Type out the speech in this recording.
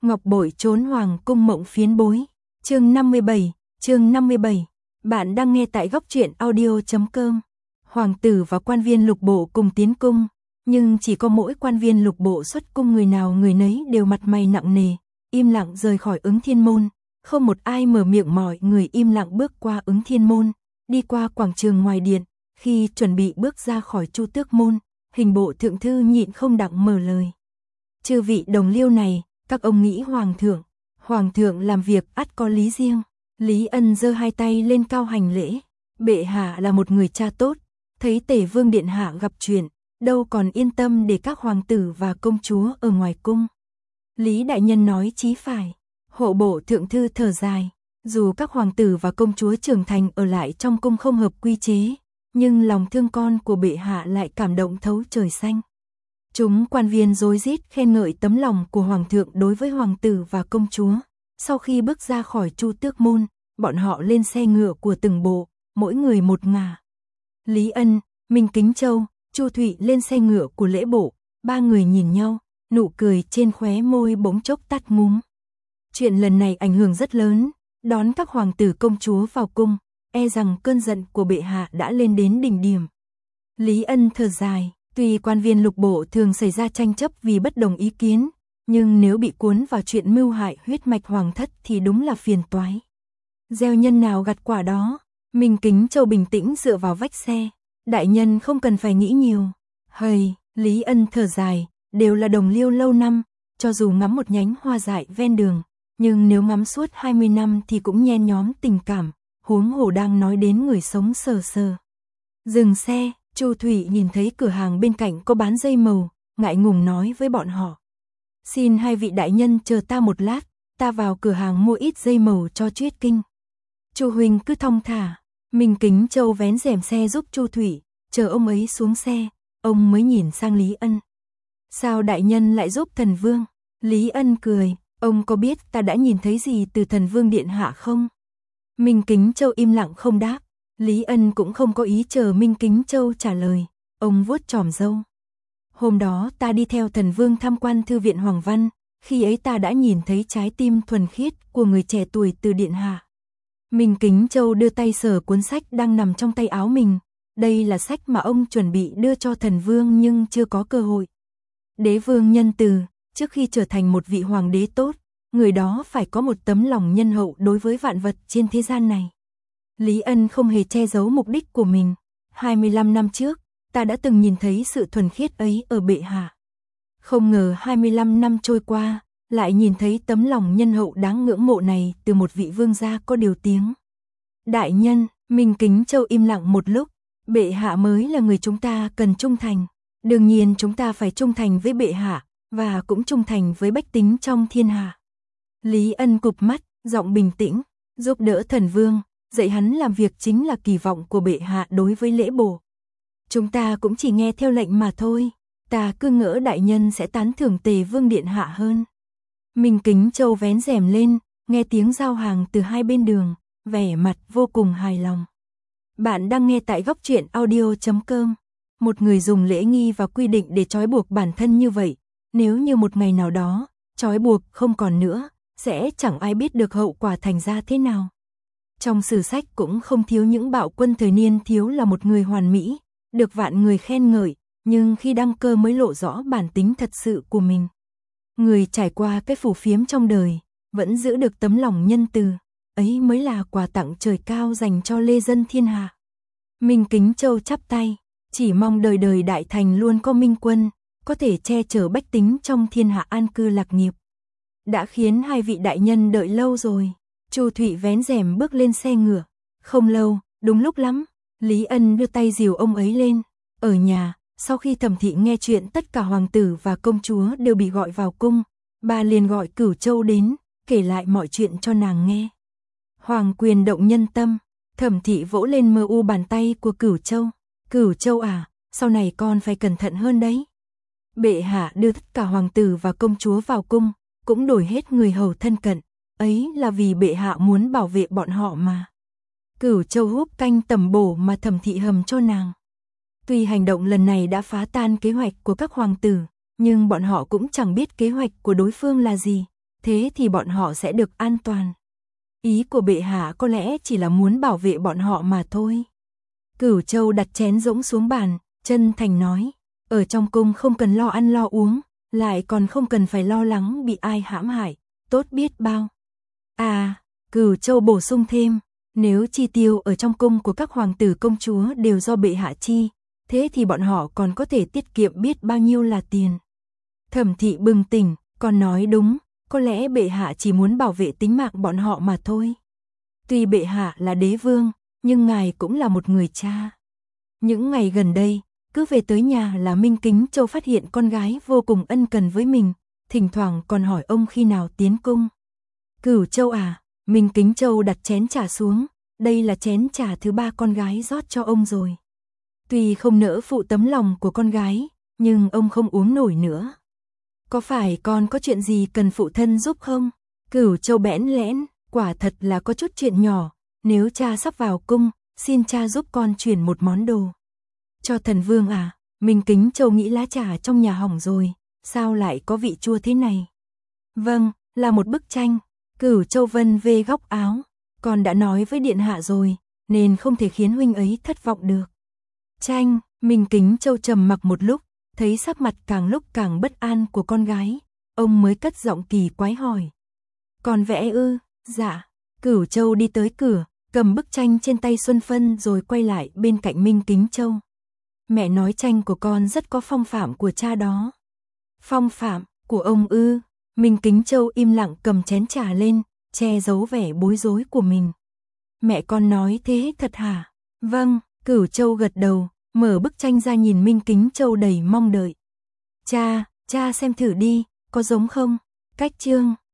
Ngọc bội trốn hoàng cung mộng phiến bối. Chương 57. Bạn đang nghe tại góc truyện audio.com. Hoàng tử và quan viên lục bộ cùng tiến cung, nhưng chỉ có mỗi quan viên lục bộ xuất cung người nào người nấy đều mặt mày nặng nề, im lặng rời khỏi Ứng Thiên môn, không một ai mở miệng, mọi người im lặng bước qua Ứng Thiên môn, đi qua quảng trường ngoài điện, khi chuẩn bị bước ra khỏi Chu Tước môn, Hình bộ thượng thư nhịn không đặng mở lời. Chư vị đồng liêu này, các ông nghĩ Hoàng thượng làm việc ắt có lý riêng. Lý Ân giơ hai tay lên cao hành lễ. Bệ hạ là một người cha tốt, thấy Tề Vương điện hạ gặp chuyện, đâu còn yên tâm để các hoàng tử và công chúa ở ngoài cung. Lý đại nhân nói chí phải. Hộ bộ thượng thư thở dài, dù các hoàng tử và công chúa trưởng thành ở lại trong cung không hợp quy chế, nhưng lòng thương con của bệ hạ lại cảm động thấu trời xanh. Chúng quan viên rối rít khen ngợi tấm lòng của hoàng thượng đối với hoàng tử và công chúa. Sau khi bước ra khỏi Chu Tước môn, bọn họ lên xe ngựa của từng bộ, mỗi người một ngả. Lý Ân, Minh Kính Châu, Chu Thụy lên xe ngựa của lễ bộ, ba người nhìn nhau, nụ cười trên khóe môi bỗng chốc tắt ngúm. Chuyện lần này ảnh hưởng rất lớn, đón các hoàng tử công chúa vào cung, e rằng cơn giận của bệ hạ đã lên đến đỉnh điểm. Lý Ân thở dài, tuy quan viên lục bộ thường xảy ra tranh chấp vì bất đồng ý kiến, nhưng nếu bị cuốn vào chuyện mưu hại huyết mạch hoàng thất thì đúng là phiền toái. Gieo nhân nào gặt quả đó. Minh Kính Châu bình tĩnh dựa vào vách xe. Đại nhân không cần phải nghĩ nhiều. Hời, Lý Ân thở dài, đều là đồng liêu lâu năm, cho dù ngắm một nhánh hoa dại ven đường, nhưng nếu ngắm suốt 20 năm thì cũng nhen nhóm tình cảm, huống hồ đang nói đến người sống sờ sờ. Dừng xe, Chu Thủy nhìn thấy cửa hàng bên cạnh có bán dây màu, ngại ngùng nói với bọn họ. Xin hai vị đại nhân chờ ta một lát, ta vào cửa hàng mua ít dây màu cho Chuyết Kinh. Chu huynh cứ thong thả. Minh Kính Châu vén rèm xe giúp Chu Thủy, chờ ông ấy xuống xe, ông mới nhìn sang Lý Ân. Sao đại nhân lại giúp thần vương? Lý Ân cười, ông có biết ta đã nhìn thấy gì từ thần vương điện hạ không? Minh Kính Châu im lặng không đáp. Lý Ân cũng không có ý chờ Minh Kính Châu trả lời, ông vuốt chòm râu. Hôm đó ta đi theo thần vương tham quan thư viện Hoàng Văn, khi ấy ta đã nhìn thấy trái tim thuần khiết của người trẻ tuổi từ điện hạ. Minh Kính Châu đưa tay sờ cuốn sách đang nằm trong tay áo mình, đây là sách mà ông chuẩn bị đưa cho thần vương nhưng chưa có cơ hội. Đế vương nhân từ, trước khi trở thành một vị hoàng đế tốt, người đó phải có một tấm lòng nhân hậu đối với vạn vật trên thế gian này. Lý Ân không hề che giấu mục đích của mình. 25 năm trước, ta đã từng nhìn thấy sự thuần khiết ấy ở bệ hạ. Không ngờ 25 năm trôi qua, lại nhìn thấy tấm lòng nhân hậu đáng ngưỡng mộ này từ một vị vương gia có điều tiếng. Đại nhân, Minh Kính Châu im lặng một lúc, bệ hạ mới là người chúng ta cần trung thành. Đương nhiên chúng ta phải trung thành với bệ hạ, và cũng trung thành với bách tính trong thiên hạ. Lý Ân cụp mắt, giọng bình tĩnh, giúp đỡ thần vương, dạy hắn làm việc chính là kỳ vọng của bệ hạ đối với lễ bộ. Chúng ta cũng chỉ nghe theo lệnh mà thôi, ta cứ ngỡ đại nhân sẽ tán thưởng Tề Vương điện hạ hơn. Minh Kính Châu vén rèm lên, nghe tiếng giao hàng từ hai bên đường, vẻ mặt vô cùng hài lòng. Bạn đang nghe tại góc truyện audio.com. Một người dùng lễ nghi và quy định để trói buộc bản thân như vậy, nếu như một ngày nào đó, trói buộc không còn nữa, sẽ chẳng ai biết được hậu quả thành ra thế nào. Trong sử sách cũng không thiếu những bạo quân thời niên thiếu là một người hoàn mỹ, được vạn người khen ngợi, nhưng khi đăng cơ mới lộ rõ bản tính thật sự của mình. Người trải qua cái phù phiếm trong đời, vẫn giữ được tấm lòng nhân từ, ấy mới là quà tặng trời cao dành cho lê dân thiên hạ. Minh Kính Châu chắp tay, chỉ mong đời đời đại thành luôn có minh quân, có thể che chở bách tính trong thiên hạ an cư lạc nghiệp. Đã khiến hai vị đại nhân đợi lâu rồi. Chu Thụy vén rèm bước lên xe ngựa. Không lâu, đúng lúc lắm, Lý Ân đưa tay dìu ông ấy lên. Ở nhà, sau khi Thẩm Thị nghe chuyện tất cả hoàng tử và công chúa đều bị gọi vào cung, bà liền gọi Cửu Châu đến, kể lại mọi chuyện cho nàng nghe. Hoàng quyền động nhân tâm, Thẩm Thị vỗ lên mờ u bàn tay của Cửu Châu. Cửu Châu à, sau này con phải cẩn thận hơn đấy. Bệ hạ đưa tất cả hoàng tử và công chúa vào cung, cũng đổi hết người hầu thân cận, ấy là vì bệ hạ muốn bảo vệ bọn họ mà. Cửu Châu húp canh tẩm bổ mà Thẩm Thị hầm cho nàng. Tuy hành động lần này đã phá tan kế hoạch của các hoàng tử, nhưng bọn họ cũng chẳng biết kế hoạch của đối phương là gì. thế thì bọn họ sẽ được an toàn. Ý của bệ hạ có lẽ chỉ là muốn bảo vệ bọn họ mà thôi. Cửu Châu đặt chén rỗng xuống bàn, chân thành nói, ở trong cung không cần lo ăn lo uống, lại còn không cần phải lo lắng bị ai hãm hại, tốt biết bao. À, Cửu Châu bổ sung thêm, nếu chi tiêu ở trong cung của các hoàng tử công chúa đều do bệ hạ chi, thế thì bọn họ còn có thể tiết kiệm biết bao nhiêu là tiền. Thẩm Thị bừng tỉnh, còn nói đúng, có lẽ bệ hạ chỉ muốn bảo vệ tính mạng bọn họ mà thôi. Tuy bệ hạ là đế vương, nhưng ngài cũng là một người cha. Những ngày gần đây, cứ về tới nhà là Minh Kính Châu phát hiện con gái vô cùng ân cần với mình, thỉnh thoảng còn hỏi ông khi nào tiến cung. Cửu Châu à, Minh Kính Châu đặt chén trà xuống, đây là chén trà thứ 3 con gái rót cho ông rồi. Tuy không nỡ phụ tấm lòng của con gái, nhưng ông không uống nổi nữa. Có phải con có chuyện gì cần phụ thân giúp không? Cửu Châu bẽn lẽn, quả thật là có chút chuyện nhỏ, nếu cha sắp vào cung, xin cha giúp con chuyển một món đồ. Cho thần vương à, Minh Kính Châu nghĩ lá trà trong nhà hỏng rồi, sao lại có vị chua thế này? Vâng, là một bức tranh. Cửu Châu vân về góc áo, con đã nói với điện hạ rồi, nên không thể khiến huynh ấy thất vọng được. Tranh, Minh Kính Châu trầm mặc một lúc, thấy sắc mặt càng lúc càng bất an của con gái, ông mới cất giọng kỳ quái hỏi. Còn vẽ ư? Dạ. Cửu Châu đi tới cửa, cầm bức tranh trên tay Xuân Phân rồi quay lại bên cạnh Minh Kính Châu. Mẹ nói tranh của con rất có phong phạm của cha đó. Phong phạm của ông ư? Minh Kính Châu im lặng cầm chén trà lên, che giấu vẻ bối rối của mình. Mẹ con nói thế thật hả? Vâng, Cửu Châu gật đầu, mở bức tranh ra nhìn Minh Kính Châu đầy mong đợi. Cha xem thử đi, có giống không? Cách chương